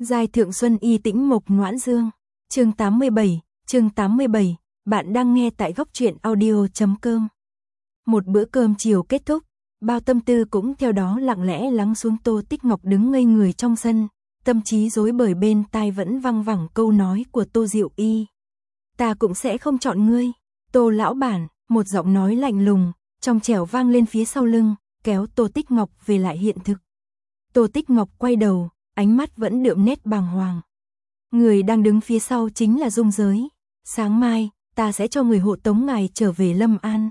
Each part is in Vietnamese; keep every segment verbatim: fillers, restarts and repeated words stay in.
Giai thượng xuân y tĩnh mộc noãn dương. Chương tám mươi bảy, chương tám mươi bảy, bạn đang nghe tại góc truyện audio chấm com. Một bữa cơm chiều kết thúc, bao tâm tư cũng theo đó lặng lẽ lắng xuống. Tô Tích Ngọc đứng ngây người trong sân, tâm trí rối bời, bên tai vẫn văng vẳng câu nói của Tô Diệu Y. Ta cũng sẽ không chọn ngươi, Tô lão bản, một giọng nói lạnh lùng, trong trẻo vang lên phía sau lưng, kéo Tô Tích Ngọc về lại hiện thực. Tô Tích Ngọc quay đầu, ánh mắt vẫn đượm nét bàng hoàng. Người đang đứng phía sau chính là Dung Giới. Sáng mai, ta sẽ cho người hộ tống ngài trở về Lâm An.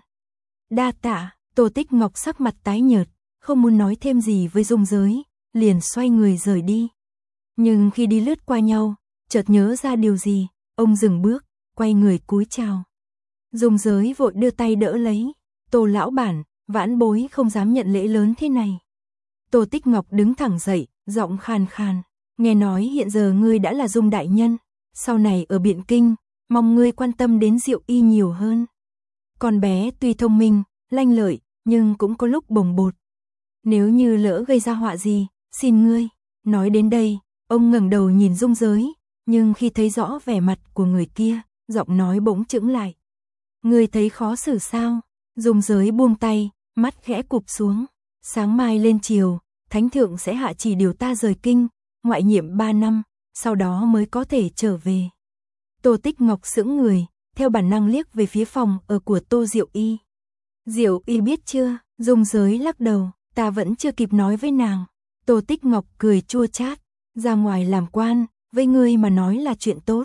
Đa tạ. Tô Tích Ngọc sắc mặt tái nhợt, không muốn nói thêm gì với Dung Giới, liền xoay người rời đi. Nhưng khi đi lướt qua nhau, chợt nhớ ra điều gì, ông dừng bước, quay người cúi chào. Dung Giới vội đưa tay đỡ lấy. Tô lão bản, vãn bối không dám nhận lễ lớn thế này. Tô Tích Ngọc đứng thẳng dậy, giọng khàn khàn. Nghe nói hiện giờ ngươi đã là Dung đại nhân, sau này ở Biện Kinh, mong ngươi quan tâm đến Diệu Y nhiều hơn. Con bé tuy thông minh, lanh lợi, nhưng cũng có lúc bồng bột. Nếu như lỡ gây ra họa gì, xin ngươi. Nói đến đây, ông ngẩng đầu nhìn Dung Giới, nhưng khi thấy rõ vẻ mặt của người kia, giọng nói bỗng chững lại. Ngươi thấy khó xử sao? Dung Giới buông tay, mắt khẽ cụp xuống. Sáng mai lên chiều, Thánh thượng sẽ hạ chỉ điều ta rời kinh, ngoại nhiệm ba năm, sau đó mới có thể trở về. Tô Tích Ngọc sững người, theo bản năng liếc về phía phòng ở của Tô Diệu Y. Diệu Y biết chưa? Dung Giới lắc đầu, ta vẫn chưa kịp nói với nàng. Tô Tích Ngọc cười chua chát, ra ngoài làm quan, với ngươi mà nói là chuyện tốt.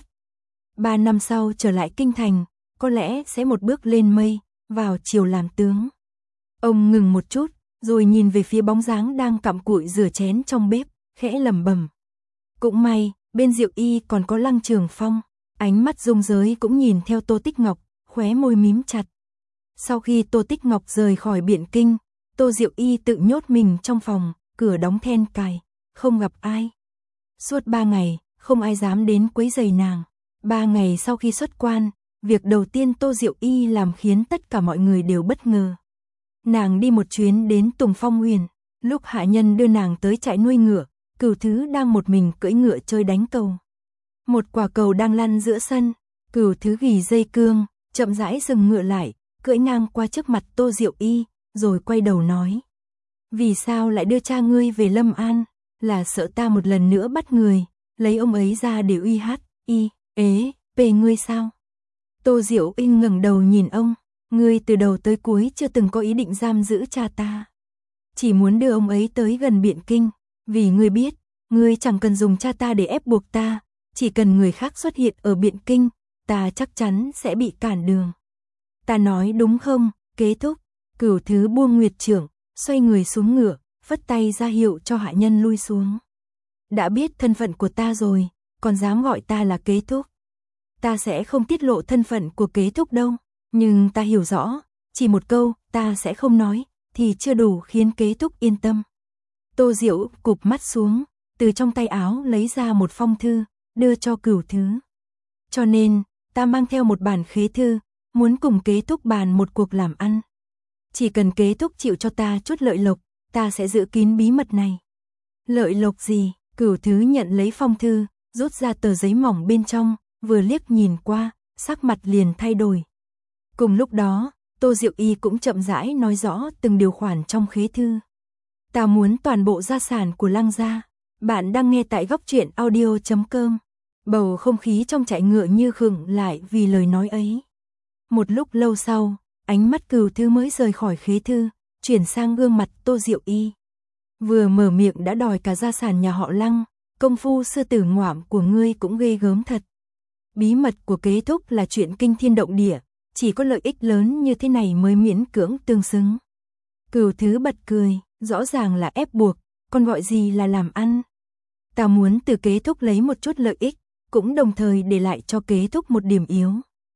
Ba năm sau trở lại kinh thành, có lẽ sẽ một bước lên mây, vào triều làm tướng. Ông ngừng một chút, rồi nhìn về phía bóng dáng đang cặm cụi rửa chén trong bếp, khẽ lẩm bẩm. Cũng may, bên Diệu Y còn có Lăng Trường Phong. Ánh mắt Dung Giới cũng nhìn theo Tô Tích Ngọc, khóe môi mím chặt. Sau khi Tô Tích Ngọc rời khỏi Biện Kinh, Tô Diệu Y tự nhốt mình trong phòng, cửa đóng then cài, không gặp ai. Suốt ba ngày, không ai dám đến quấy rầy nàng. Ba ngày sau khi xuất quan, việc đầu tiên Tô Diệu Y làm khiến tất cả mọi người đều bất ngờ. Nàng đi một chuyến đến Tùng Phong Huyền, lúc hạ nhân đưa nàng tới trại nuôi ngựa, Cửu Thứ đang một mình cưỡi ngựa chơi đánh cầu. Một quả cầu đang lăn giữa sân, Cửu Thứ gỉ dây cương, chậm rãi dừng ngựa lại, cưỡi ngang qua trước mặt Tô Diệu Y, rồi quay đầu nói. Vì sao lại đưa cha ngươi về Lâm An? Là sợ ta một lần nữa bắt người, lấy ông ấy ra để uy hát, y, ế, pê ngươi sao? Tô Diệu Y ngẩng đầu nhìn ông. Ngươi từ đầu tới cuối chưa từng có ý định giam giữ cha ta. Chỉ muốn đưa ông ấy tới gần Biện Kinh, vì ngươi biết, ngươi chẳng cần dùng cha ta để ép buộc ta, chỉ cần người khác xuất hiện ở Biện Kinh, ta chắc chắn sẽ bị cản đường. Ta nói đúng không? Kế thúc. Cửu Thứ buông nguyệt trưởng, xoay người xuống ngựa, phất tay ra hiệu cho hạ nhân lui xuống. Đã biết thân phận của ta rồi, còn dám gọi ta là kế thúc. Ta sẽ không tiết lộ thân phận của kế thúc đâu. Nhưng ta hiểu rõ, chỉ một câu, ta sẽ không nói, thì chưa đủ khiến kế thúc yên tâm. Tô Diệu cụp mắt xuống, từ trong tay áo lấy ra một phong thư, đưa cho Cửu Thứ. Cho nên, ta mang theo một bản khế thư, muốn cùng kế thúc bàn một cuộc làm ăn. Chỉ cần kế thúc chịu cho ta chút lợi lộc, ta sẽ giữ kín bí mật này. Lợi lộc gì? Cửu Thứ nhận lấy phong thư, rút ra tờ giấy mỏng bên trong, vừa liếc nhìn qua, sắc mặt liền thay đổi. Cùng lúc đó, Tô Diệu Y cũng chậm rãi nói rõ từng điều khoản trong khế thư. Ta muốn toàn bộ gia sản của Lăng gia. Bạn đang nghe tại góc truyện audio chấm com. Bầu không khí trong trại ngựa như khựng lại vì lời nói ấy. Một lúc lâu sau, ánh mắt Cửu Thứ mới rời khỏi khế thư, chuyển sang gương mặt Tô Diệu Y. Vừa mở miệng đã đòi cả gia sản nhà họ Lăng, công phu sư tử ngoạm của ngươi cũng ghê gớm thật. Bí mật của kế thúc là chuyện kinh thiên động địa. Chỉ có lợi ích lớn như thế này mới miễn cưỡng tương xứng. Cửu Thứ bật cười, rõ ràng là ép buộc, còn gọi gì là làm ăn. Ta muốn từ kế thúc lấy một chút lợi ích, cũng đồng thời để lại cho kế thúc một điểm yếu.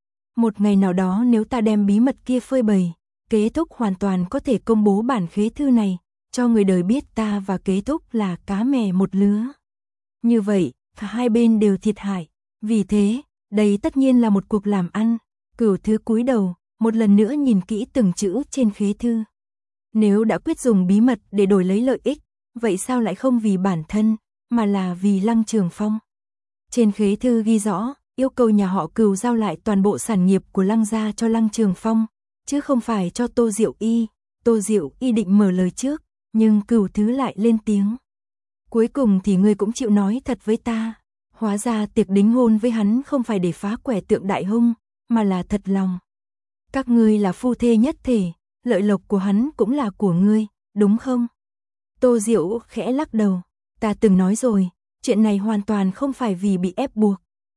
Một ngày nào đó nếu ta đem bí mật kia phơi bày, kế thúc hoàn toàn có thể công bố bản khế thư này, cho người đời biết ta và kế thúc là cá mè một lứa. Như vậy, cả hai bên đều thiệt hại. Vì thế, đây tất nhiên là một cuộc làm ăn. Cửu Thứ cúi đầu, một lần nữa nhìn kỹ từng chữ trên khế thư. Nếu đã quyết dùng bí mật để đổi lấy lợi ích, vậy sao lại không vì bản thân, mà là vì Lăng Trường Phong. Trên khế thư ghi rõ, yêu cầu nhà họ Cửu giao lại toàn bộ sản nghiệp của Lăng gia cho Lăng Trường Phong, chứ không phải cho Tô Diệu Y. Tô Diệu Y định mở lời trước, nhưng Cửu Thứ lại lên tiếng. Cuối cùng thì ngươi cũng chịu nói thật với ta. Hóa ra tiệc đính hôn với hắn không phải để phá quẻ tượng đại hung, mà là thật lòng. Các ngươi là phu thê nhất thể, lợi lộc của hắn cũng là của ngươi, đúng không? Tô Diệu khẽ lắc đầu. Ta từng nói rồi, chuyện này hoàn toàn không phải vì bị ép buộc.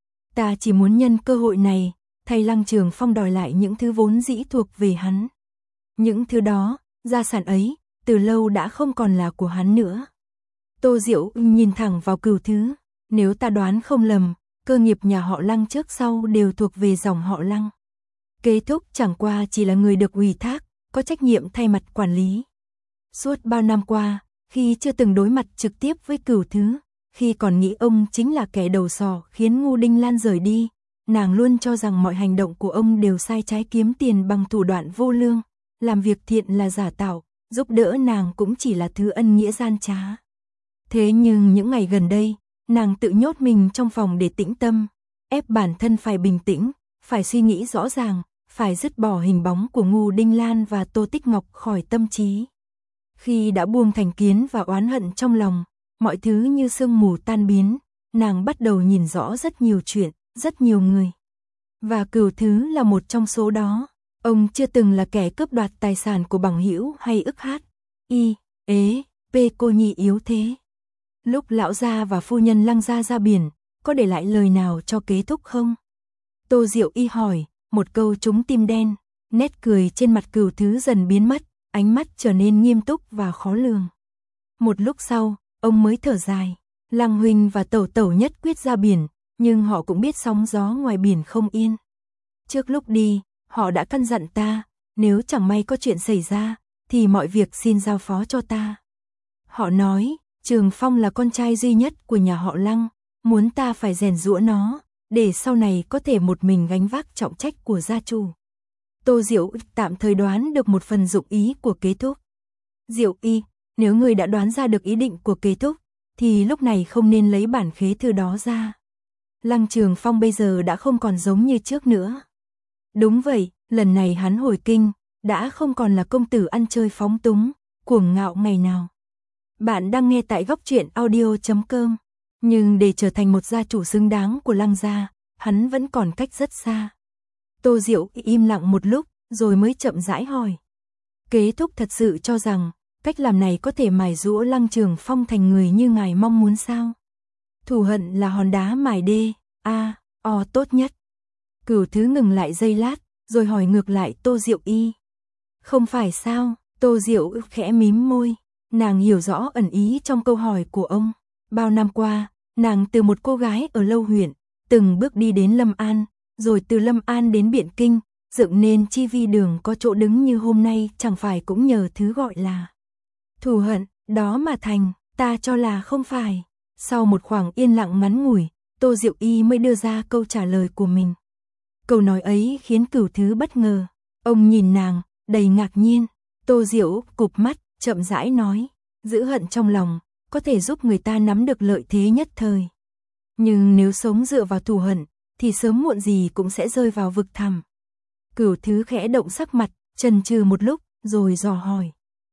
Ta chỉ muốn nhân cơ hội này, thay Lăng Trường Phong đòi lại những thứ vốn dĩ thuộc về hắn. Những thứ đó, gia sản ấy, từ lâu đã không còn là của hắn nữa. Tô Diệu nhìn thẳng vào Cửu Thứ. Nếu ta đoán không lầm, cơ nghiệp nhà họ Lăng trước sau đều thuộc về dòng họ Lăng. Kế thúc chẳng qua chỉ là người được ủy thác, có trách nhiệm thay mặt quản lý. Suốt bao năm qua, khi chưa từng đối mặt trực tiếp với Cửu Thứ, khi còn nghĩ ông chính là kẻ đầu sỏ khiến Ngô Đinh Lan rời đi, nàng luôn cho rằng mọi hành động của ông đều sai trái, kiếm tiền bằng thủ đoạn vô lương, làm việc thiện là giả tạo, giúp đỡ nàng cũng chỉ là thứ ân nghĩa gian trá. Thế nhưng những ngày gần đây, nàng tự nhốt mình trong phòng để tĩnh tâm, ép bản thân phải bình tĩnh, phải suy nghĩ rõ ràng, phải dứt bỏ hình bóng của Ngô Đinh Lan và Tô Tích Ngọc khỏi tâm trí. Khi đã buông thành kiến và oán hận trong lòng, mọi thứ như sương mù tan biến, nàng bắt đầu nhìn rõ rất nhiều chuyện, rất nhiều người. Và Cửu Thứ là một trong số đó. Ông chưa từng là kẻ cướp đoạt tài sản của bằng hữu hay ức hát, y, ế, p cô nhi yếu thế. Lúc lão gia và phu nhân Lăng gia ra biển, có để lại lời nào cho kế thúc không? Tô Diệu Y hỏi, một câu trúng tim đen, nét cười trên mặt Cửu Thứ dần biến mất, ánh mắt trở nên nghiêm túc và khó lường. Một lúc sau, ông mới thở dài, Lăng huynh và tẩu tẩu nhất quyết ra biển, nhưng họ cũng biết sóng gió ngoài biển không yên. Trước lúc đi, họ đã căn dặn ta, nếu chẳng may có chuyện xảy ra, thì mọi việc xin giao phó cho ta. Họ nói, Trường Phong là con trai duy nhất của nhà họ Lăng, muốn ta phải rèn giũa nó, để sau này có thể một mình gánh vác trọng trách của gia chủ. Tô Diệu tạm thời đoán được một phần dụng ý của kế thúc. Diệu Y, nếu người đã đoán ra được ý định của kế thúc, thì lúc này không nên lấy bản khế thư đó ra. Lăng Trường Phong bây giờ đã không còn giống như trước nữa. Đúng vậy, lần này hắn hồi kinh, đã không còn là công tử ăn chơi phóng túng, cuồng ngạo ngày nào. Bạn đang nghe tại góc truyện audio chấm com. Nhưng để trở thành một gia chủ xứng đáng của Lăng gia, hắn vẫn còn cách rất xa. Tô Diệu im lặng một lúc, rồi mới chậm rãi hỏi. Kế thúc thật sự cho rằng, cách làm này có thể mài giũa Lăng Trường Phong thành người như ngài mong muốn sao? Thù hận là hòn đá mài đê, a, o tốt nhất. Cửu Thứ ngừng lại giây lát, rồi hỏi ngược lại Tô Diệu Y. Không phải sao? Tô Diệu khẽ mím môi, nàng hiểu rõ ẩn ý trong câu hỏi của ông. Bao năm qua, nàng từ một cô gái ở Lâu huyện, từng bước đi đến Lâm An, rồi từ Lâm An đến Biện Kinh, dựng nên chi vi đường có chỗ đứng như hôm nay chẳng phải cũng nhờ thứ gọi là thù hận, đó mà thành, ta cho là không phải. Sau một khoảng yên lặng ngắn ngủi, Tô Diệu Y mới đưa ra câu trả lời của mình. Câu nói ấy khiến Cửu Thứ bất ngờ, ông nhìn nàng, đầy ngạc nhiên. Tô Diệu cụp mắt, chậm rãi nói, giữ hận trong lòng, có thể giúp người ta nắm được lợi thế nhất thời. Nhưng nếu sống dựa vào thù hận, thì sớm muộn gì cũng sẽ rơi vào vực thẳm. Cửu Thứ khẽ động sắc mặt, chần chừ một lúc, rồi dò hỏi.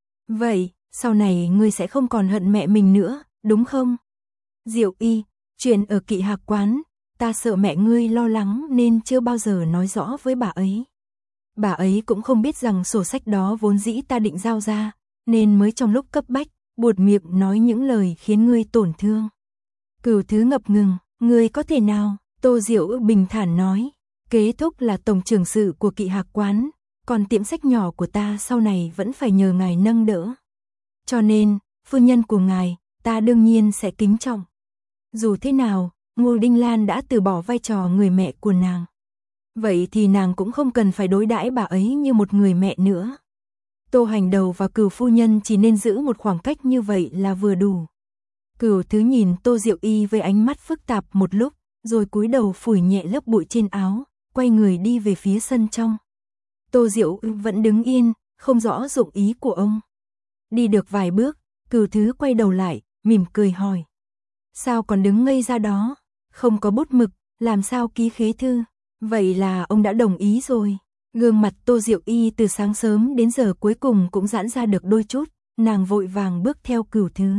Vậy, sau này ngươi sẽ không còn hận mẹ mình nữa, đúng không? Diệu Y, chuyện ở Kỵ Hạc quán, ta sợ mẹ ngươi lo lắng nên chưa bao giờ nói rõ với bà ấy. Bà ấy cũng không biết rằng sổ sách đó vốn dĩ ta định giao ra, nên mới trong lúc cấp bách, buột miệng nói những lời khiến ngươi tổn thương. Cửu Thứ ngập ngừng, ngươi có thể nào? Tô Diệu bình thản nói, kế thúc là tổng trưởng sự của Kỵ Hạc quán, còn tiệm sách nhỏ của ta sau này vẫn phải nhờ ngài nâng đỡ. Cho nên, phu nhân của ngài, ta đương nhiên sẽ kính trọng. Dù thế nào, Ngô Đinh Lan đã từ bỏ vai trò người mẹ của nàng. Vậy thì nàng cũng không cần phải đối đãi bà ấy như một người mẹ nữa. Tô Hành Đầu và Cửu phu nhân chỉ nên giữ một khoảng cách như vậy là vừa đủ. Cửu Thứ nhìn Tô Diệu Y với ánh mắt phức tạp một lúc, rồi cúi đầu phủi nhẹ lớp bụi trên áo, quay người đi về phía sân trong. Tô Diệu vẫn đứng yên, không rõ dụng ý của ông. Đi được vài bước, Cửu Thứ quay đầu lại, mỉm cười hỏi. Sao còn đứng ngây ra đó, không có bút mực, làm sao ký khế thư? Vậy là ông đã đồng ý rồi. Gương mặt Tô Diệu Y từ sáng sớm đến giờ cuối cùng cũng giãn ra được đôi chút, nàng vội vàng bước theo Cửu Thứ.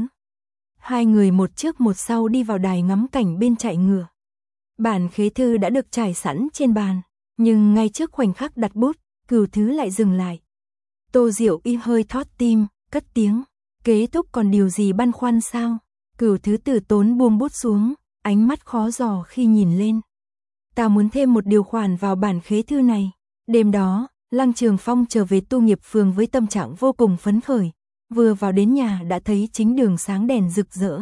Hai người một trước một sau đi vào đài ngắm cảnh bên chạy ngựa. Bản khế thư đã được trải sẵn trên bàn, nhưng ngay trước khoảnh khắc đặt bút, Cửu Thứ lại dừng lại. Tô Diệu Y hơi thót tim, cất tiếng, kế thúc còn điều gì băn khoăn sao? Cửu Thứ từ tốn buông bút xuống, ánh mắt khó dò khi nhìn lên. Ta muốn thêm một điều khoản vào bản khế thư này. Đêm đó, Lăng Trường Phong trở về tu nghiệp phường với tâm trạng vô cùng phấn khởi. Vừa vào đến nhà đã thấy chính đường sáng đèn rực rỡ.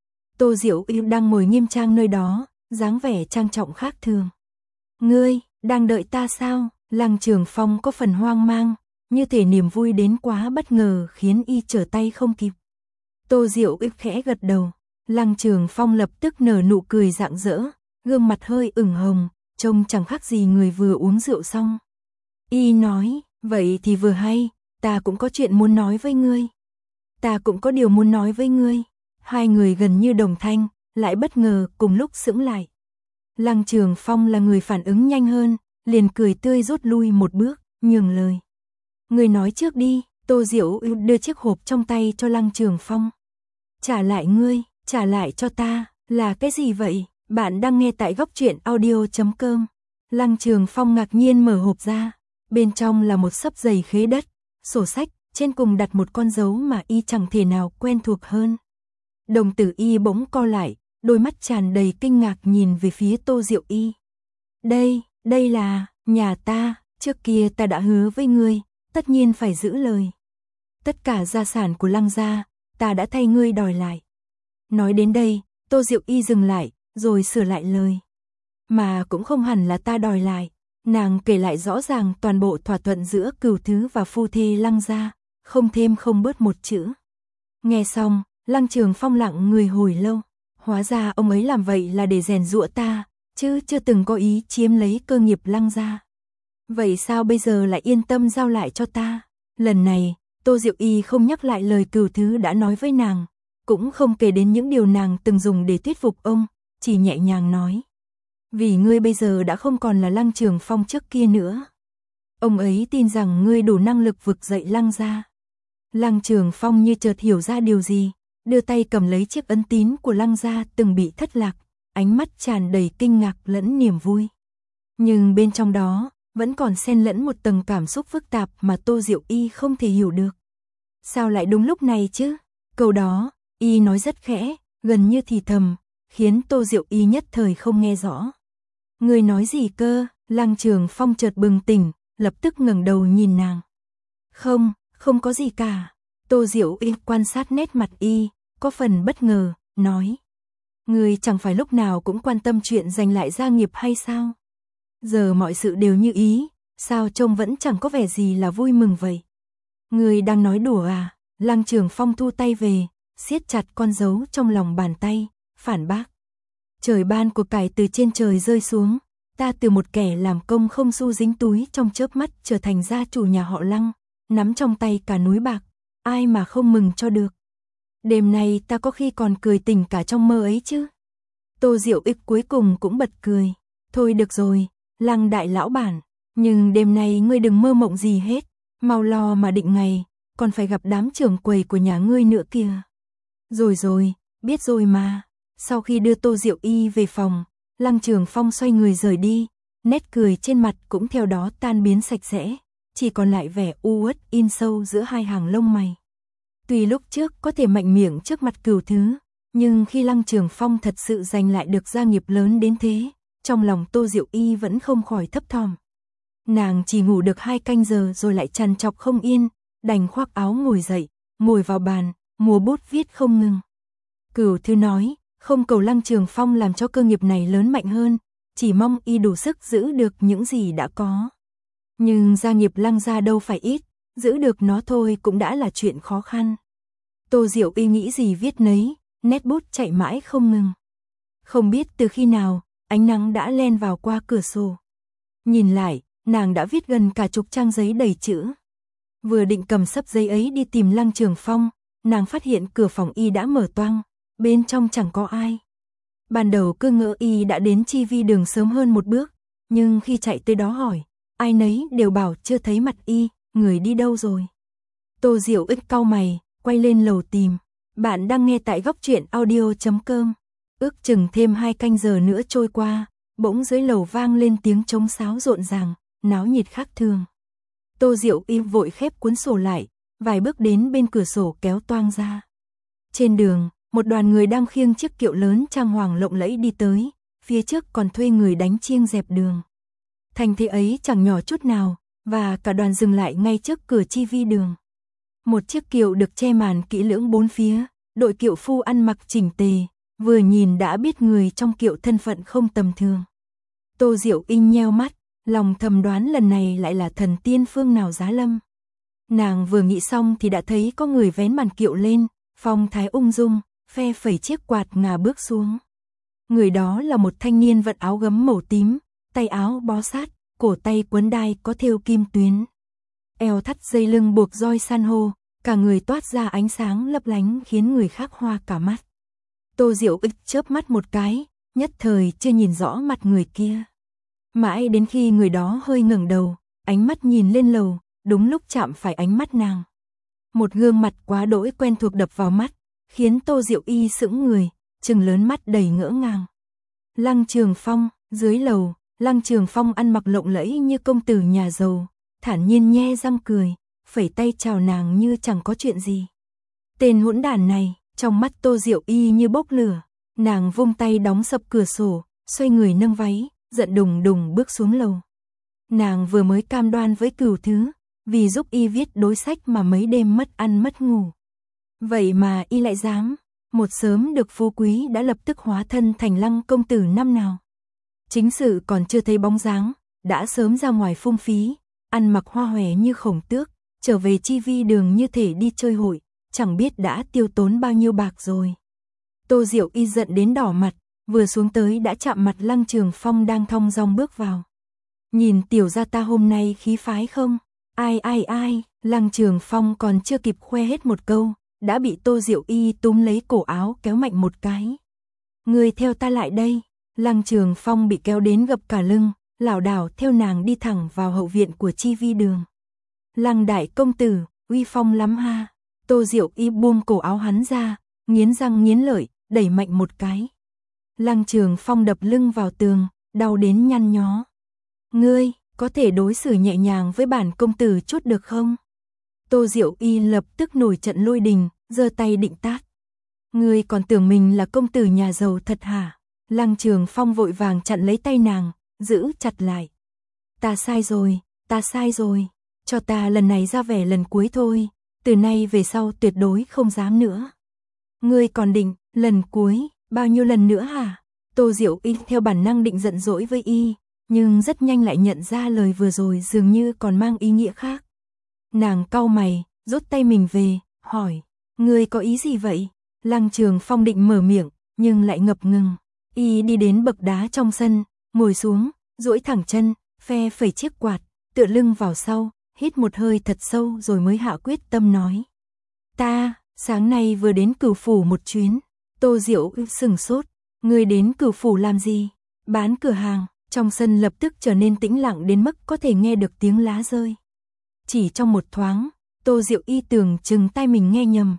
Tô Diệu Y đang ngồi nghiêm trang nơi đó, dáng vẻ trang trọng khác thường. Ngươi, đang đợi ta sao? Lăng Trường Phong có phần hoang mang, như thể niềm vui đến quá bất ngờ khiến y trở tay không kịp. Tô Diệu Y khẽ gật đầu, Lăng Trường Phong lập tức nở nụ cười rạng rỡ, gương mặt hơi ửng hồng, trông chẳng khác gì người vừa uống rượu xong. Y nói, vậy thì vừa hay, ta cũng có chuyện muốn nói với ngươi. Ta cũng có điều muốn nói với ngươi. Hai người gần như đồng thanh, lại bất ngờ cùng lúc sững lại. Lăng Trường Phong là người phản ứng nhanh hơn, liền cười tươi rút lui một bước, nhường lời. Ngươi nói trước đi. Tô Diệu đưa chiếc hộp trong tay cho Lăng Trường Phong. Trả lại ngươi, trả lại cho ta, là cái gì vậy? Bạn đang nghe tại góc truyện audio chấm com. Lăng Trường Phong ngạc nhiên mở hộp ra, bên trong là một xấp dày khế đất, sổ sách, trên cùng đặt một con dấu mà y chẳng thể nào quen thuộc hơn. Đồng tử y bỗng co lại, đôi mắt tràn đầy kinh ngạc nhìn về phía Tô Diệu Y. Đây, đây là nhà ta, trước kia ta đã hứa với ngươi, tất nhiên phải giữ lời. Tất cả gia sản của Lăng gia, ta đã thay ngươi đòi lại. Nói đến đây, Tô Diệu Y dừng lại, rồi sửa lại lời. Mà cũng không hẳn là ta đòi lại. Nàng kể lại rõ ràng toàn bộ thỏa thuận giữa Cửu Thứ và phu thê Lăng gia, không thêm không bớt một chữ. Nghe xong, Lăng Trường Phong lặng người hồi lâu. Hóa ra ông ấy làm vậy là để rèn giũa ta, chứ chưa từng có ý chiếm lấy cơ nghiệp Lăng gia. Vậy sao bây giờ lại yên tâm giao lại cho ta? Lần này, Tô Diệu Y không nhắc lại lời Cửu Thứ đã nói với nàng, cũng không kể đến những điều nàng từng dùng để thuyết phục ông, chỉ nhẹ nhàng nói. Vì ngươi bây giờ đã không còn là Lăng Trường Phong trước kia nữa. Ông ấy tin rằng ngươi đủ năng lực vực dậy Lăng gia. Lăng Trường Phong như chợt hiểu ra điều gì, đưa tay cầm lấy chiếc ấn tín của Lăng gia từng bị thất lạc, ánh mắt tràn đầy kinh ngạc lẫn niềm vui. Nhưng bên trong đó, vẫn còn xen lẫn một tầng cảm xúc phức tạp mà Tô Diệu Y không thể hiểu được. Sao lại đúng lúc này chứ? Câu đó, Y nói rất khẽ, gần như thì thầm, khiến Tô Diệu Y nhất thời không nghe rõ. Người nói gì cơ? Lăng Trường Phong chợt bừng tỉnh, lập tức ngẩng đầu nhìn nàng. Không, không có gì cả. Tô Diệu Y quan sát nét mặt Y, có phần bất ngờ, nói. Người chẳng phải lúc nào cũng quan tâm chuyện giành lại gia nghiệp hay sao? Giờ mọi sự đều như ý, sao trông vẫn chẳng có vẻ gì là vui mừng vậy? Người đang nói đùa à? Lăng Trường Phong thu tay về, siết chặt con dấu trong lòng bàn tay, phản bác. Trời ban của cải từ trên trời rơi xuống, ta từ một kẻ làm công không xu dính túi trong chớp mắt trở thành gia chủ nhà họ Lăng, nắm trong tay cả núi bạc, ai mà không mừng cho được. Đêm nay ta có khi còn cười tỉnh cả trong mơ ấy chứ. Tô Diệu Y cuối cùng cũng bật cười. Thôi được rồi, Lăng đại lão bản, nhưng đêm nay ngươi đừng mơ mộng gì hết, mau lo mà định ngày, còn phải gặp đám trưởng quầy của nhà ngươi nữa kìa. Rồi rồi, biết rồi mà. Sau khi đưa Tô Diệu Y về phòng, Lăng Trường Phong xoay người rời đi, nét cười trên mặt cũng theo đó tan biến sạch sẽ, chỉ còn lại vẻ u uất in sâu giữa hai hàng lông mày. Tuy lúc trước có thể mạnh miệng trước mặt Cửu Thứ, nhưng khi Lăng Trường Phong thật sự giành lại được gia nghiệp lớn đến thế, trong lòng Tô Diệu Y vẫn không khỏi thấp thỏm. Nàng chỉ ngủ được hai canh giờ rồi lại trằn trọc không yên, đành khoác áo ngồi dậy, ngồi vào bàn, mua bút viết không ngừng. Cửu Thứ nói, không cầu Lăng Trường Phong làm cho cơ nghiệp này lớn mạnh hơn, chỉ mong y đủ sức giữ được những gì đã có. Nhưng gia nghiệp Lăng gia đâu phải ít, giữ được nó thôi cũng đã là chuyện khó khăn. Tô Diệu Y nghĩ gì viết nấy, nét bút chạy mãi không ngừng. Không biết từ khi nào, ánh nắng đã len vào qua cửa sổ. Nhìn lại, nàng đã viết gần cả chục trang giấy đầy chữ. Vừa định cầm xấp giấy ấy đi tìm Lăng Trường Phong, nàng phát hiện cửa phòng y đã mở toang, bên trong chẳng có ai. Ban đầu cứ ngỡ y đã đến chi vi đường sớm hơn một bước, nhưng khi chạy tới đó hỏi, ai nấy đều bảo chưa thấy mặt y, người đi đâu rồi. Tô Diệu Ích cau mày, quay lên lầu tìm. Bạn đang nghe tại góc truyện audio chấm com. Ước chừng thêm hai canh giờ nữa trôi qua, bỗng dưới lầu vang lên tiếng trống sáo rộn ràng, náo nhiệt khác thường. Tô Diệu im vội khép cuốn sổ lại, vài bước đến bên cửa sổ kéo toang ra. Trên đường, một đoàn người đang khiêng chiếc kiệu lớn trang hoàng lộng lẫy đi tới, phía trước còn thuê người đánh chiêng dẹp đường. Thành thế ấy chẳng nhỏ chút nào, và cả đoàn dừng lại ngay trước cửa chi vi đường. Một chiếc kiệu được che màn kỹ lưỡng bốn phía, đội kiệu phu ăn mặc chỉnh tề, vừa nhìn đã biết người trong kiệu thân phận không tầm thường. Tô Diệu Inh nheo mắt, lòng thầm đoán lần này lại là thần tiên phương nào giá lâm. Nàng vừa nghĩ xong thì đã thấy có người vén màn kiệu lên, phong thái ung dung, phe phẩy chiếc quạt ngà bước xuống. Người đó là một thanh niên vận áo gấm màu tím, tay áo bó sát, cổ tay quấn đai có thêu kim tuyến. Eo thắt dây lưng buộc roi san hô, cả người toát ra ánh sáng lấp lánh khiến người khác hoa cả mắt. Tô Diệu Ích chớp mắt một cái, nhất thời chưa nhìn rõ mặt người kia. Mãi đến khi người đó hơi ngẩng đầu, ánh mắt nhìn lên lầu, đúng lúc chạm phải ánh mắt nàng. Một gương mặt quá đỗi quen thuộc đập vào mắt, khiến Tô Diệu Y sững người, trừng lớn mắt đầy ngỡ ngàng. Lăng Trường Phong, dưới lầu, Lăng Trường Phong ăn mặc lộng lẫy như công tử nhà giàu, thản nhiên nhe răng cười, phẩy tay chào nàng như chẳng có chuyện gì. Tên hỗn đản này, trong mắt Tô Diệu Y như bốc lửa, nàng vung tay đóng sập cửa sổ, xoay người nâng váy, giận đùng đùng bước xuống lầu. Nàng vừa mới cam đoan với Cửu Thứ, vì giúp y viết đối sách mà mấy đêm mất ăn mất ngủ. Vậy mà y lại dám, một sớm được phú quý đã lập tức hóa thân thành Lăng công tử năm nào. Chính sự còn chưa thấy bóng dáng, đã sớm ra ngoài phung phí, ăn mặc hoa hòe như khổng tước, trở về chi vi đường như thể đi chơi hội, chẳng biết đã tiêu tốn bao nhiêu bạc rồi. Tô Diệu Y giận đến đỏ mặt, vừa xuống tới đã chạm mặt Lăng Trường Phong đang thong dong bước vào. Nhìn tiểu gia ta hôm nay khí phái không? Ai ai ai, Lăng Trường Phong còn chưa kịp khoe hết một câu, đã bị Tô Diệu Y túm lấy cổ áo kéo mạnh một cái. Người theo ta lại đây. Lăng Trường Phong bị kéo đến gập cả lưng, lảo đảo theo nàng đi thẳng vào hậu viện của chi vi đường. Lăng đại công tử, uy phong lắm ha. Tô Diệu Y buông cổ áo hắn ra, nghiến răng nghiến lợi, đẩy mạnh một cái. Lăng Trường Phong đập lưng vào tường, đau đến nhăn nhó. Ngươi, có thể đối xử nhẹ nhàng với bản công tử chút được không? Tô Diệu Y lập tức nổi trận lôi đình, giơ tay định tát. Ngươi còn tưởng mình là công tử nhà giàu thật hả? Lăng Trường Phong vội vàng chặn lấy tay nàng, giữ chặt lại. Ta sai rồi, ta sai rồi, cho ta lần này ra vẻ lần cuối thôi, từ nay về sau tuyệt đối không dám nữa. Ngươi còn định, lần cuối, bao nhiêu lần nữa hả? Tô Diệu Y theo bản năng định giận dỗi với y, nhưng rất nhanh lại nhận ra lời vừa rồi dường như còn mang ý nghĩa khác. Nàng cau mày, rút tay mình về, hỏi, ngươi có ý gì vậy? Lăng Trường Phong định mở miệng, nhưng lại ngập ngừng. Y đi đến bậc đá trong sân, ngồi xuống, duỗi thẳng chân, phe phẩy chiếc quạt, tựa lưng vào sau, hít một hơi thật sâu rồi mới hạ quyết tâm nói. Ta, sáng nay vừa đến Cửu phủ một chuyến. Tô Diệu sừng sốt, ngươi đến Cửu phủ làm gì? Bán cửa hàng. Trong sân lập tức trở nên tĩnh lặng đến mức có thể nghe được tiếng lá rơi. Chỉ trong một thoáng, Tô Diệu Y tưởng chừng tai mình nghe nhầm.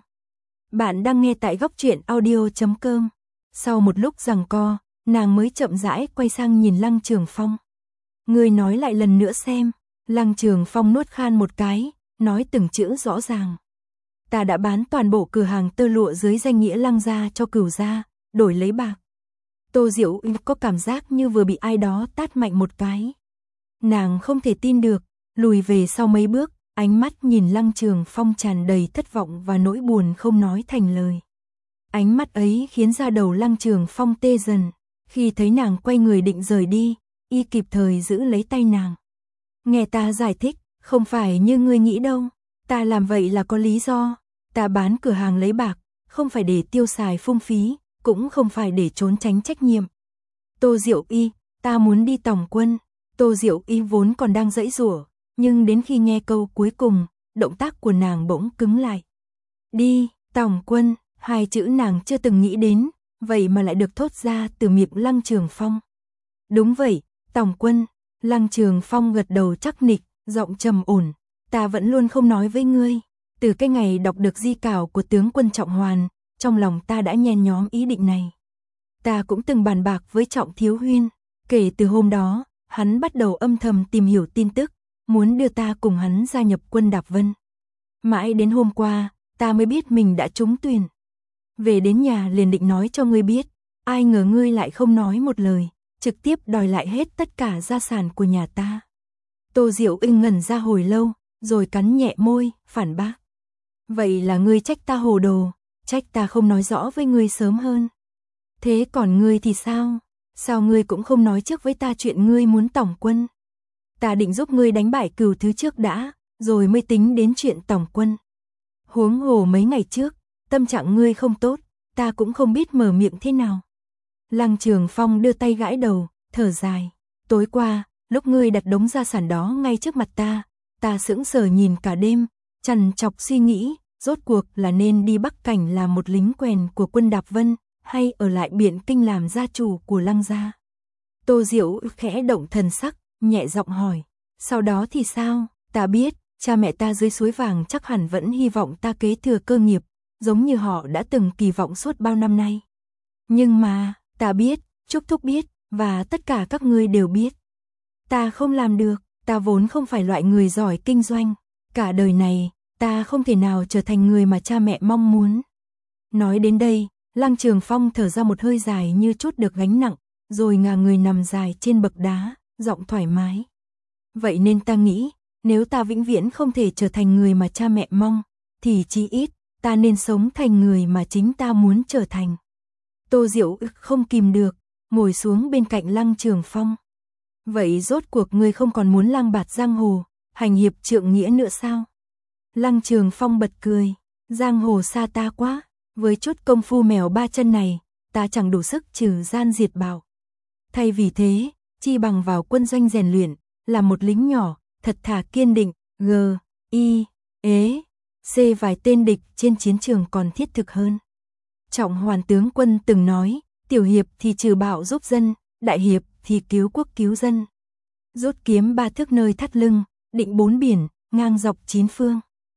Bạn đang nghe tại góc truyện audio chấm com. Sau một lúc giằng co, nàng mới chậm rãi quay sang nhìn Lăng Trường Phong. Ngươi nói lại lần nữa xem. Lăng Trường Phong nuốt khan một cái, nói từng chữ rõ ràng. Ta đã bán toàn bộ cửa hàng tơ lụa dưới danh nghĩa Lăng gia cho Cửu gia, đổi lấy bạc. Tô Diệu Y có cảm giác như vừa bị ai đó tát mạnh một cái. Nàng không thể tin được, lùi về sau mấy bước, ánh mắt nhìn Lăng Trường Phong tràn đầy thất vọng và nỗi buồn không nói thành lời. Ánh mắt ấy khiến da đầu Lăng Trường Phong tê dần, khi thấy nàng quay người định rời đi, y kịp thời giữ lấy tay nàng. Nghe ta giải thích, không phải như ngươi nghĩ đâu, ta làm vậy là có lý do, ta bán cửa hàng lấy bạc, không phải để tiêu xài phung phí, cũng không phải để trốn tránh trách nhiệm. Tô Diệu Y, ta muốn đi tòng quân. Tô Diệu Y vốn còn đang giãy giụa, nhưng đến khi nghe câu cuối cùng, động tác của nàng bỗng cứng lại. Đi, tòng quân, hai chữ nàng chưa từng nghĩ đến, vậy mà lại được thốt ra từ miệng Lăng Trường Phong. Đúng vậy, tổng quân. Lăng Trường Phong gật đầu chắc nịch, giọng trầm ổn. Ta vẫn luôn không nói với ngươi. Từ cái ngày đọc được di cảo của tướng quân Trọng Hoàn, trong lòng ta đã nhen nhóm ý định này. Ta cũng từng bàn bạc với Trọng Thiếu Huyên. Kể từ hôm đó, hắn bắt đầu âm thầm tìm hiểu tin tức, muốn đưa ta cùng hắn gia nhập quân Đạp Vân. Mãi đến hôm qua, ta mới biết mình đã trúng tuyển. Về đến nhà liền định nói cho ngươi biết, ai ngờ ngươi lại không nói một lời, trực tiếp đòi lại hết tất cả gia sản của nhà ta. Tô Diệu Ưng ngẩn ra hồi lâu, rồi cắn nhẹ môi, phản bác. Vậy là ngươi trách ta hồ đồ, trách ta không nói rõ với ngươi sớm hơn. Thế còn ngươi thì sao? Sao ngươi cũng không nói trước với ta chuyện ngươi muốn tổng quân? Ta định giúp ngươi đánh bại Cửu Thứ trước đã, rồi mới tính đến chuyện tổng quân. Huống hồ mấy ngày trước, tâm trạng ngươi không tốt, ta cũng không biết mở miệng thế nào. Lăng Trường Phong đưa tay gãi đầu, thở dài. Tối qua, lúc ngươi đặt đống gia sản đó ngay trước mặt ta, ta sững sờ nhìn cả đêm, trằn trọc suy nghĩ, rốt cuộc là nên đi Bắc Cảnh làm một lính quèn của quân Đạp Vân, hay ở lại Biện Kinh làm gia chủ của Lăng gia. Tô Diệu khẽ động thần sắc, nhẹ giọng hỏi. Sau đó thì sao? Ta biết, cha mẹ ta dưới suối vàng chắc hẳn vẫn hy vọng ta kế thừa cơ nghiệp, giống như họ đã từng kỳ vọng suốt bao năm nay. Nhưng mà, ta biết, Trúc Thúc biết, và tất cả các ngươi đều biết. Ta không làm được, ta vốn không phải loại người giỏi kinh doanh. Cả đời này, ta không thể nào trở thành người mà cha mẹ mong muốn. Nói đến đây, Lăng Trường Phong thở ra một hơi dài như trút được gánh nặng, rồi ngả người nằm dài trên bậc đá, giọng thoải mái. Vậy nên ta nghĩ, nếu ta vĩnh viễn không thể trở thành người mà cha mẹ mong, thì chí ít, ta nên sống thành người mà chính ta muốn trở thành. Tô Diệu không kìm được, ngồi xuống bên cạnh Lăng Trường Phong. Vậy rốt cuộc ngươi không còn muốn lang bạt giang hồ, hành hiệp trượng nghĩa nữa sao? Lăng Trường Phong bật cười, giang hồ xa ta quá, với chút công phu mèo ba chân này, ta chẳng đủ sức trừ gian diệt bạo. Thay vì thế, chi bằng vào quân doanh rèn luyện, là một lính nhỏ, thật thà kiên định, g, i, ế, c vài tên địch trên chiến trường còn thiết thực hơn. Trọng Hoàn tướng quân từng nói, tiểu hiệp thì trừ bạo giúp dân, đại hiệp thì cứu quốc cứu dân. Rút kiếm ba thước nơi thắt lưng, định bốn biển, ngang dọc chín phương.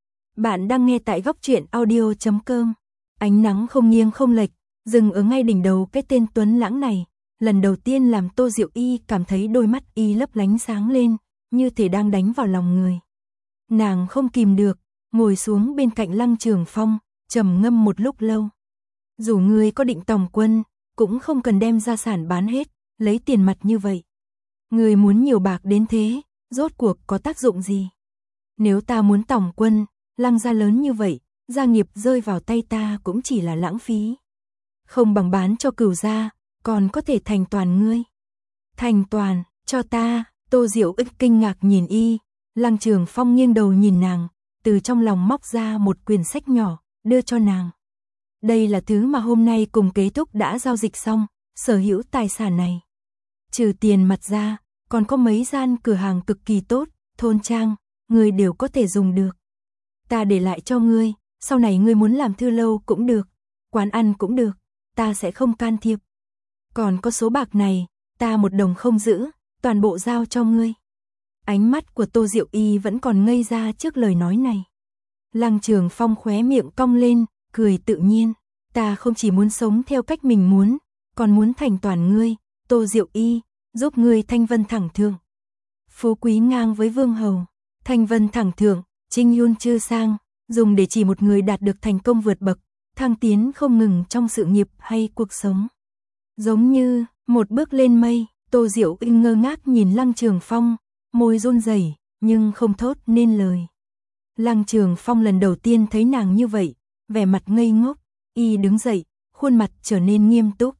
Bạn đang nghe tại góc truyện audio chấm com. Ánh nắng không nghiêng không lệch, dừng ở ngay đỉnh đầu cái tên tuấn lãng này, lần đầu tiên làm Tô Diệu Y cảm thấy đôi mắt y lấp lánh sáng lên, như thể đang đánh vào lòng người. Nàng không kìm được, ngồi xuống bên cạnh Lăng Trường Phong, trầm ngâm một lúc lâu. Dù ngươi có định tổng quân, cũng không cần đem gia sản bán hết, lấy tiền mặt như vậy. Ngươi muốn nhiều bạc đến thế, rốt cuộc có tác dụng gì? Nếu ta muốn tổng quân, Lăng gia lớn như vậy, gia nghiệp rơi vào tay ta cũng chỉ là lãng phí. Không bằng bán cho Cửu gia, còn có thể thành toàn ngươi. Thành toàn, cho ta, Tô Diệu ức kinh ngạc nhìn y, Lăng Trường Phong nghiêng đầu nhìn nàng, từ trong lòng móc ra một quyển sách nhỏ, đưa cho nàng. Đây là thứ mà hôm nay cùng kế thúc đã giao dịch xong, sở hữu tài sản này. Trừ tiền mặt ra, còn có mấy gian cửa hàng cực kỳ tốt, thôn trang, ngươi đều có thể dùng được. Ta để lại cho ngươi, sau này ngươi muốn làm thư lâu cũng được, quán ăn cũng được, ta sẽ không can thiệp. Còn có số bạc này, ta một đồng không giữ, toàn bộ giao cho ngươi. Ánh mắt của Tô Diệu Y vẫn còn ngây ra trước lời nói này. Lăng Trường Phong khóe miệng cong lên, cười tự nhiên. Ta không chỉ muốn sống theo cách mình muốn, còn muốn thành toàn ngươi, Tô Diệu Y, giúp ngươi thanh vân thẳng thượng. Phú quý ngang với vương hầu, thanh vân thẳng thượng, trinh yun chư sang, dùng để chỉ một người đạt được thành công vượt bậc, thăng tiến không ngừng trong sự nghiệp hay cuộc sống. Giống như một bước lên mây, Tô Diệu Y ngơ ngác nhìn Lăng Trường Phong, môi run rẩy nhưng không thốt nên lời. Lăng Trường Phong lần đầu tiên thấy nàng như vậy, vẻ mặt ngây ngốc, y đứng dậy, khuôn mặt trở nên nghiêm túc.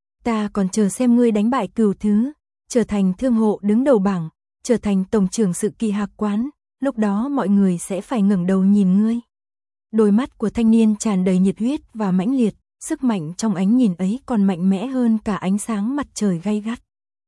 Ta còn chờ xem ngươi đánh bại Cửu Thứ, trở thành thương hộ đứng đầu bảng, trở thành tổng trưởng sự Kỳ Hạc quán, lúc đó mọi người sẽ phải ngẩng đầu nhìn ngươi. Đôi mắt của thanh niên tràn đầy nhiệt huyết và mãnh liệt, sức mạnh trong ánh nhìn ấy còn mạnh mẽ hơn cả ánh sáng mặt trời gay gắt.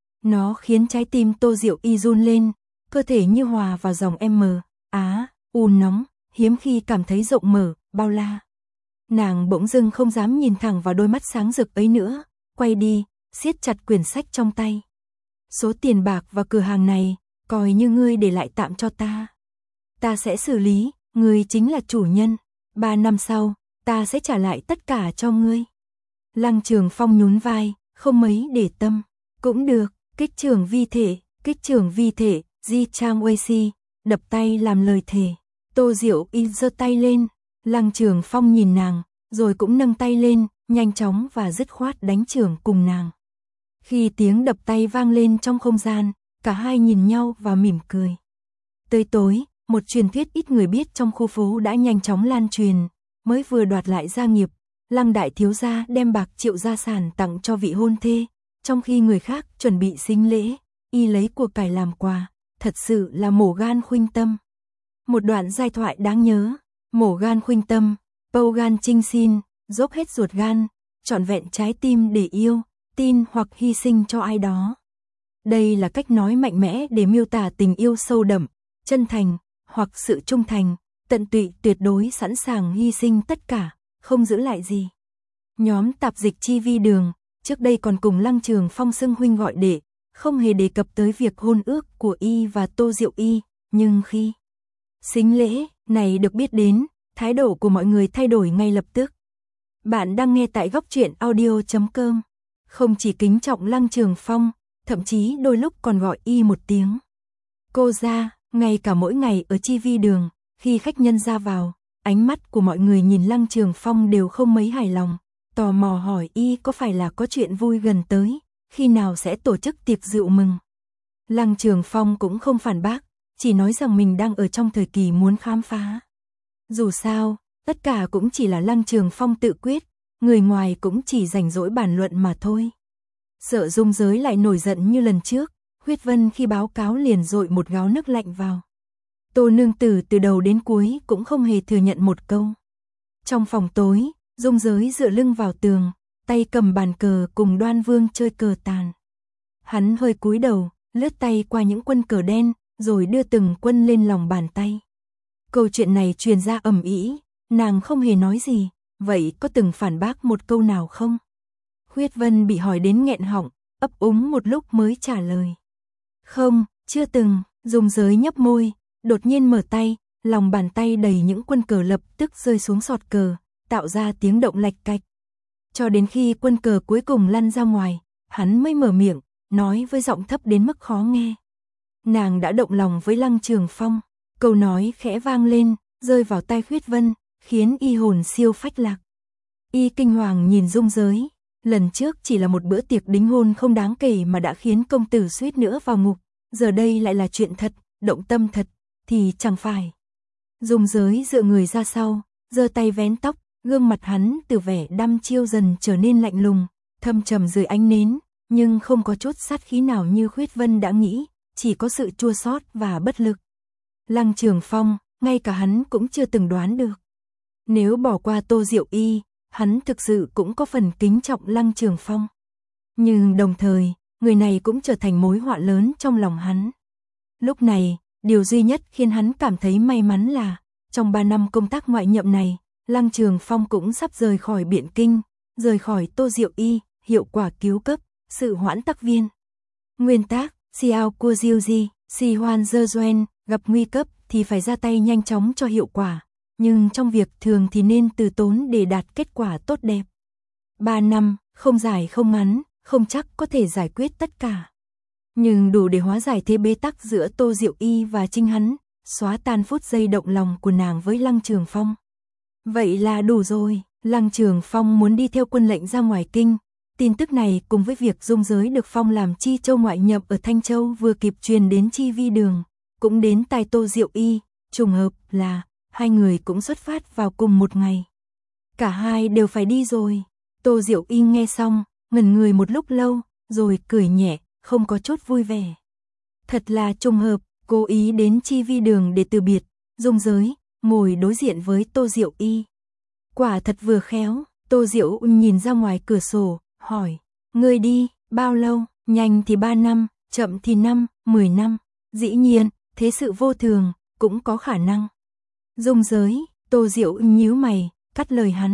Nó khiến trái tim Tô Diệu Y run lên, cơ thể như hòa vào dòng M, Á, U nóng, hiếm khi cảm thấy rộng mở, bao la. Nàng bỗng dưng không dám nhìn thẳng vào đôi mắt sáng rực ấy nữa, quay đi, siết chặt quyển sách trong tay. Số tiền bạc và cửa hàng này, coi như ngươi để lại tạm cho ta. Ta sẽ xử lý, ngươi chính là chủ nhân. Ba năm sau, ta sẽ trả lại tất cả cho ngươi. Lăng Trường Phong nhún vai, không mấy để tâm. Cũng được, kích trưởng vi thể, kích trưởng vi thể, Ji Chang Wei Si, đập tay làm lời thề. Tô Diệu Y giơ tay lên, Lăng Trường Phong nhìn nàng, rồi cũng nâng tay lên, nhanh chóng và dứt khoát đánh chưởng cùng nàng. Khi tiếng đập tay vang lên trong không gian, cả hai nhìn nhau và mỉm cười. Tới tối, một truyền thuyết ít người biết trong khu phố đã nhanh chóng lan truyền, mới vừa đoạt lại gia nghiệp, Lăng đại thiếu gia đem bạc triệu gia sản tặng cho vị hôn thê, trong khi người khác chuẩn bị sính lễ, y lấy của cải làm quà, thật sự là mổ gan khuynh tâm. Một đoạn giai thoại đáng nhớ, mổ gan khuynh tâm, bâu gan trinh xin, dốc hết ruột gan, trọn vẹn trái tim để yêu, tin hoặc hy sinh cho ai đó. Đây là cách nói mạnh mẽ để miêu tả tình yêu sâu đậm, chân thành, hoặc sự trung thành, tận tụy tuyệt đối sẵn sàng hy sinh tất cả, không giữ lại gì. Nhóm tạp dịch Chi Vi Đường, trước đây còn cùng Lăng Trường Phong xưng huynh gọi đệ, không hề đề cập tới việc hôn ước của y và Tô Diệu Y, nhưng khi sính lễ này được biết đến, thái độ của mọi người thay đổi ngay lập tức. Bạn đang nghe tại góc truyện audio chấm com. Không chỉ kính trọng Lăng Trường Phong, thậm chí đôi lúc còn gọi y một tiếng cô ra, ngay cả mỗi ngày ở Chi Vi Đường, khi khách nhân ra vào, ánh mắt của mọi người nhìn Lăng Trường Phong đều không mấy hài lòng, tò mò hỏi y có phải là có chuyện vui gần tới, khi nào sẽ tổ chức tiệc rượu mừng. Lăng Trường Phong cũng không phản bác, chỉ nói rằng mình đang ở trong thời kỳ muốn khám phá. Dù sao, tất cả cũng chỉ là Lăng Trường Phong tự quyết, người ngoài cũng chỉ rảnh rỗi bàn luận mà thôi. Sợ Dung Giới lại nổi giận như lần trước, Huyết Vân khi báo cáo liền dội một gáo nước lạnh vào. Tô nương tử từ đầu đến cuối cũng không hề thừa nhận một câu. Trong phòng tối, Dung Giới dựa lưng vào tường, tay cầm bàn cờ cùng Đoan Vương chơi cờ tàn. Hắn hơi cúi đầu, lướt tay qua những quân cờ đen, rồi đưa từng quân lên lòng bàn tay. Câu chuyện này truyền ra ầm ĩ, nàng không hề nói gì, vậy có từng phản bác một câu nào không? Huyết Vân bị hỏi đến nghẹn họng, ấp úng một lúc mới trả lời. Không, chưa từng. Dung Giới nhấp môi, đột nhiên mở tay, lòng bàn tay đầy những quân cờ lập tức rơi xuống sọt cờ, tạo ra tiếng động lạch cạch. Cho đến khi quân cờ cuối cùng lăn ra ngoài, hắn mới mở miệng, nói với giọng thấp đến mức khó nghe. Nàng đã động lòng với Lăng Trường Phong, câu nói khẽ vang lên, rơi vào tai Huyết Vân, khiến y hồn siêu phách lạc. Y kinh hoàng nhìn Dung Giới, lần trước chỉ là một bữa tiệc đính hôn không đáng kể mà đã khiến công tử suýt nữa vào ngục, giờ đây lại là chuyện thật, động tâm thật, thì chẳng phải. Dung Giới dựa người ra sau, giơ tay vén tóc, gương mặt hắn từ vẻ đăm chiêu dần trở nên lạnh lùng, thâm trầm dưới ánh nến, nhưng không có chút sát khí nào như Huyết Vân đã nghĩ, chỉ có sự chua xót và bất lực. Lăng Trường Phong, ngay cả hắn cũng chưa từng đoán được. Nếu bỏ qua Tô Diệu Y, hắn thực sự cũng có phần kính trọng Lăng Trường Phong. Nhưng đồng thời, người này cũng trở thành mối họa lớn trong lòng hắn. Lúc này, điều duy nhất khiến hắn cảm thấy may mắn là, trong ba năm công tác ngoại nhậm này, Lăng Trường Phong cũng sắp rời khỏi Biện Kinh, rời khỏi Tô Diệu Y, hiệu quả cứu cấp, sự hoãn tắc viên. Nguyên tác, Xiao Cua Diêu Di, Si Hoan Dơ Doen, gặp nguy cấp thì phải ra tay nhanh chóng cho hiệu quả, nhưng trong việc thường thì nên từ tốn để đạt kết quả tốt đẹp. Ba năm, không dài không ngắn, không chắc có thể giải quyết tất cả. Nhưng đủ để hóa giải thế bế tắc giữa Tô Diệu Y và chính hắn, xóa tan phút giây động lòng của nàng với Lăng Trường Phong. Vậy là đủ rồi, Lăng Trường Phong muốn đi theo quân lệnh ra ngoài kinh. Tin tức này cùng với việc Dung Giới được phong làm Chi Châu ngoại nhậm ở Thanh Châu vừa kịp truyền đến Chi Vi Đường, cũng đến tai Tô Diệu Y, trùng hợp là hai người cũng xuất phát vào cùng một ngày. Cả hai đều phải đi rồi. Tô Diệu Y nghe xong, ngẩn người một lúc lâu, rồi cười nhẹ, không có chút vui vẻ. Thật là trùng hợp, cố ý đến Chi Vi Đường để từ biệt, Dung Giới, ngồi đối diện với Tô Diệu Y. Quả thật vừa khéo, Tô Diệu nhìn ra ngoài cửa sổ, hỏi, ngươi đi, bao lâu, nhanh thì ba năm, chậm thì năm, mười năm, dĩ nhiên, thế sự vô thường, cũng có khả năng. Dung Giới, Tô Diệu nhíu mày, cắt lời hắn,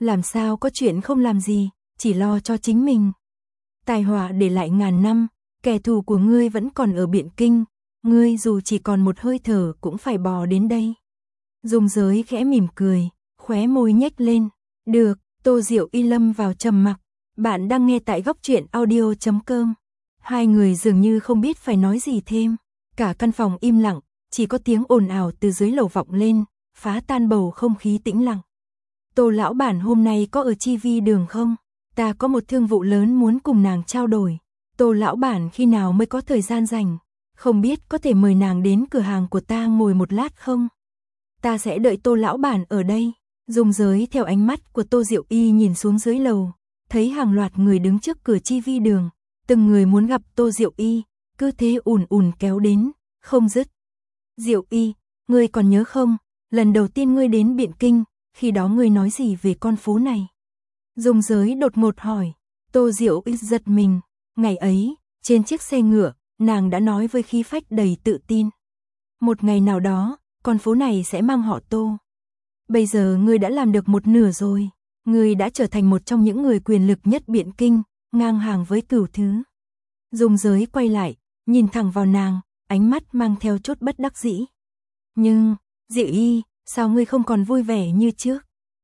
Làm sao có chuyện không làm gì, chỉ lo cho chính mình. Tai họa để lại ngàn năm, kẻ thù của ngươi vẫn còn ở Biện Kinh, ngươi dù chỉ còn một hơi thở cũng phải bò đến đây. Dung Giới khẽ mỉm cười, khóe môi nhếch lên. Được, Tô Diệu Y lâm vào trầm mặc. Bạn đang nghe tại góc truyện audio chấm com. Hai người dường như không biết phải nói gì thêm. Cả căn phòng im lặng, chỉ có tiếng ồn ào từ dưới lầu vọng lên, phá tan bầu không khí tĩnh lặng. Tô lão bản hôm nay có ở Chi Vi đường không? Ta có một thương vụ lớn muốn cùng nàng trao đổi. Tô lão bản khi nào mới có thời gian rảnh? Không biết có thể mời nàng đến cửa hàng của ta ngồi một lát không? Ta sẽ đợi Tô lão bản ở đây. Dung Giới theo ánh mắt của Tô Diệu Y nhìn xuống dưới lầu, thấy hàng loạt người đứng trước cửa Chi Vi đường, từng người muốn gặp Tô Diệu Y, cứ thế ùn ùn kéo đến, không dứt. Diệu Y, ngươi còn nhớ không, lần đầu tiên ngươi đến Biện Kinh, khi đó ngươi nói gì về con phố này? Dung Giới đột ngột hỏi. Tô Diệu Y giật mình, ngày ấy, trên chiếc xe ngựa, nàng đã nói với khí phách đầy tự tin. Một ngày nào đó, con phố này sẽ mang họ Tô. Bây giờ ngươi đã làm được một nửa rồi, ngươi đã trở thành một trong những người quyền lực nhất Biện Kinh, ngang hàng với Cửu Thứ. Dung Giới quay lại, nhìn thẳng vào nàng, ánh mắt mang theo chút bất đắc dĩ. Nhưng, Diệu Y, sao ngươi không còn vui vẻ như trước?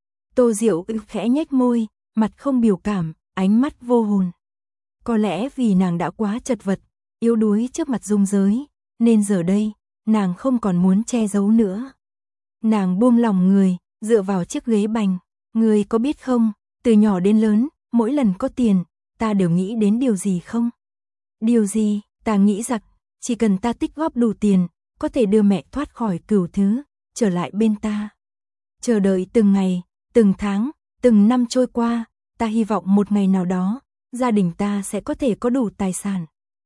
Tô Diệu Y khẽ nhếch môi, mặt không biểu cảm, ánh mắt vô hồn. Có lẽ vì nàng đã quá chật vật, yếu đuối trước mặt Dung Giới, nên giờ đây, nàng không còn muốn che giấu nữa. Nàng buông lòng người, dựa vào chiếc ghế bành. Ngươi có biết không, từ nhỏ đến lớn, mỗi lần có tiền, ta đều nghĩ đến điều gì không? Điều gì? Ta nghĩ rằng, chỉ cần ta tích góp đủ tiền, có thể đưa mẹ thoát khỏi Cửu Thứ, trở lại bên ta. Chờ đợi từng ngày, từng tháng, từng năm trôi qua, ta hy vọng một ngày nào đó, gia đình ta sẽ có thể có đủ tài sản.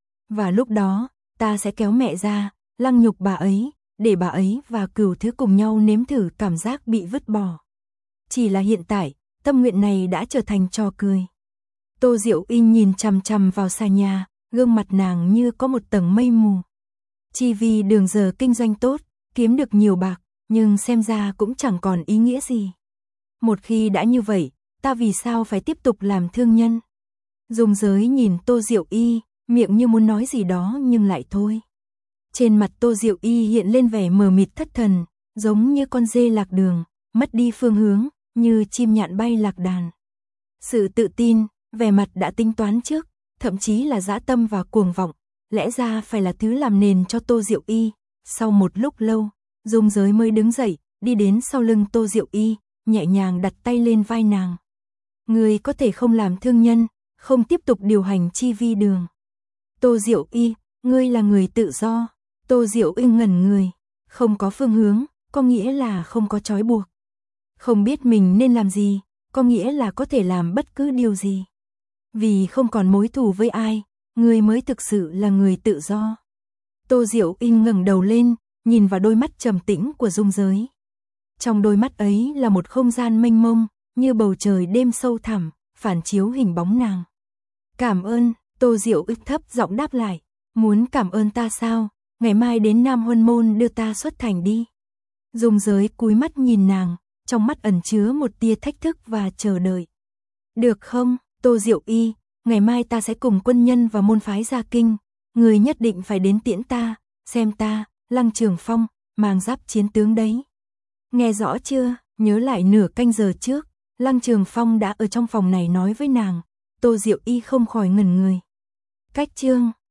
Và lúc đó, ta sẽ kéo mẹ ra, lăng nhục bà ấy, để bà ấy và Cửu Thứ cùng nhau nếm thử cảm giác bị vứt bỏ. Chỉ là hiện tại, tâm nguyện này đã trở thành trò cười. Tô Diệu Y nhìn chằm chằm vào xà nhà, gương mặt nàng như có một tầng mây mù. Chi Vi đường giờ kinh doanh tốt, kiếm được nhiều bạc, nhưng xem ra cũng chẳng còn ý nghĩa gì. Một khi đã như vậy, ta vì sao phải tiếp tục làm thương nhân? Dung Giới nhìn Tô Diệu Y, miệng như muốn nói gì đó nhưng lại thôi. Trên mặt Tô Diệu Y hiện lên vẻ mờ mịt thất thần, giống như con dê lạc đường, mất đi phương hướng, như chim nhạn bay lạc đàn. Sự tự tin, vẻ mặt đã tính toán trước, thậm chí là dã tâm và cuồng vọng, lẽ ra phải là thứ làm nền cho Tô Diệu Y. Sau một lúc lâu, Dung Giới mới đứng dậy, đi đến sau lưng Tô Diệu Y, nhẹ nhàng đặt tay lên vai nàng. Ngươi có thể không làm thương nhân, không tiếp tục điều hành Chi Vi đường. Tô Diệu Y, ngươi là người tự do. Tô Diệu Y ngẩn người, không có phương hướng, có nghĩa là không có trói buộc. Không biết mình nên làm gì, có nghĩa là có thể làm bất cứ điều gì. Vì không còn mối thù với ai, ngươi mới thực sự là người tự do. Tô Diệu Y ngẩng đầu lên, nhìn vào đôi mắt trầm tĩnh của Dung Giới. Trong đôi mắt ấy là một không gian mênh mông, như bầu trời đêm sâu thẳm, phản chiếu hình bóng nàng. Cảm ơn, Tô Diệu Y thấp giọng đáp lại. Muốn cảm ơn ta sao? Ngày mai đến Nam Huân Môn đưa ta xuất thành đi. Dung Giới cúi mắt nhìn nàng, trong mắt ẩn chứa một tia thách thức và chờ đợi. Được không, Tô Diệu Y, ngày mai ta sẽ cùng quân nhân và môn phái ra kinh, người nhất định phải đến tiễn ta, xem ta, Lăng Trường Phong, mang giáp chiến tướng đấy. Nghe rõ chưa, nhớ lại nửa canh giờ trước, Lăng Trường Phong đã ở trong phòng này nói với nàng, Tô Diệu Y không khỏi ngẩn người. Cách chương